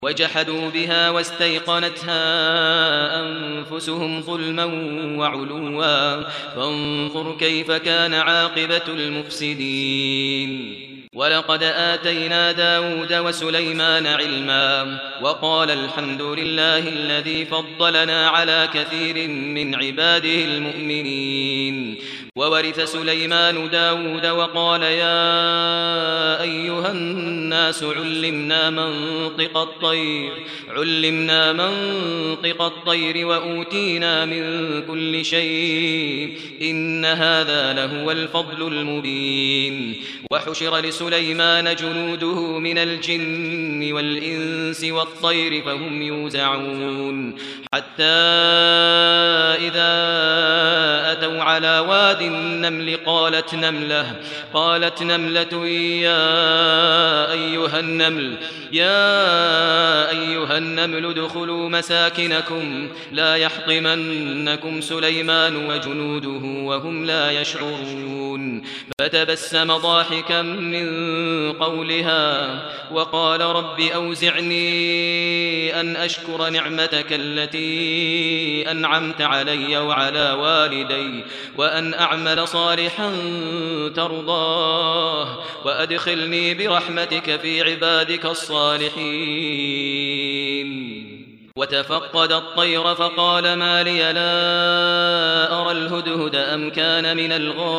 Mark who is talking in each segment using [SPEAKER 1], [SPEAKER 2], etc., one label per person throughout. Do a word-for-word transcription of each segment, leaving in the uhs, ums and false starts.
[SPEAKER 1] وجحدوا بها واستيقنتها أنفسهم ظلما وعلوا فانظر كيف كان عاقبة المفسدين. ولقد آتينا داود وسليمان علما وقال الحمد لله الذي فضلنا على كثير من عباده المؤمنين. وورث سليمان داود وقال يا أيها الناس علمنا منطق الطير علمنا منطق الطير وأوتينا من كل شيء إن هذا لهو الفضل المبين. وحشر لسليمان جنوده من الجن والإنس والطير فهم يوزعون حتى إذا أتوا على واد النمل قالت نملة قالت نملة يا أيها النمل يا أيها النمل ادخلوا مساكنكم لا يحطمنكم سليمان وجنوده وهم لا يشعرون. فتبسم ضاحكا من قولها وقال رب أوزعني أن أشكر نعمتك التي أنعمت علي وعلى والدي وأن أعمل صالحا ترضاه وأدخلني برحمتك في عبادك الصالحين. وتفقد الطير فقال ما لي لا أرى الهدهد أم كان من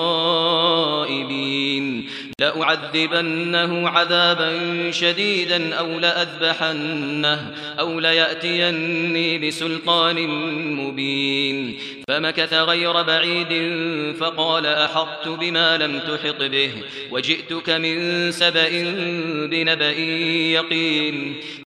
[SPEAKER 1] الغائبين لأعذبنه عذابا شديدا أو لأذبحنه أو ليأتيني بسلطان مبين. فمكث غير بعيد فقال أحطت بما لم تحط به وجئتك من سبأ بنبأ يقين.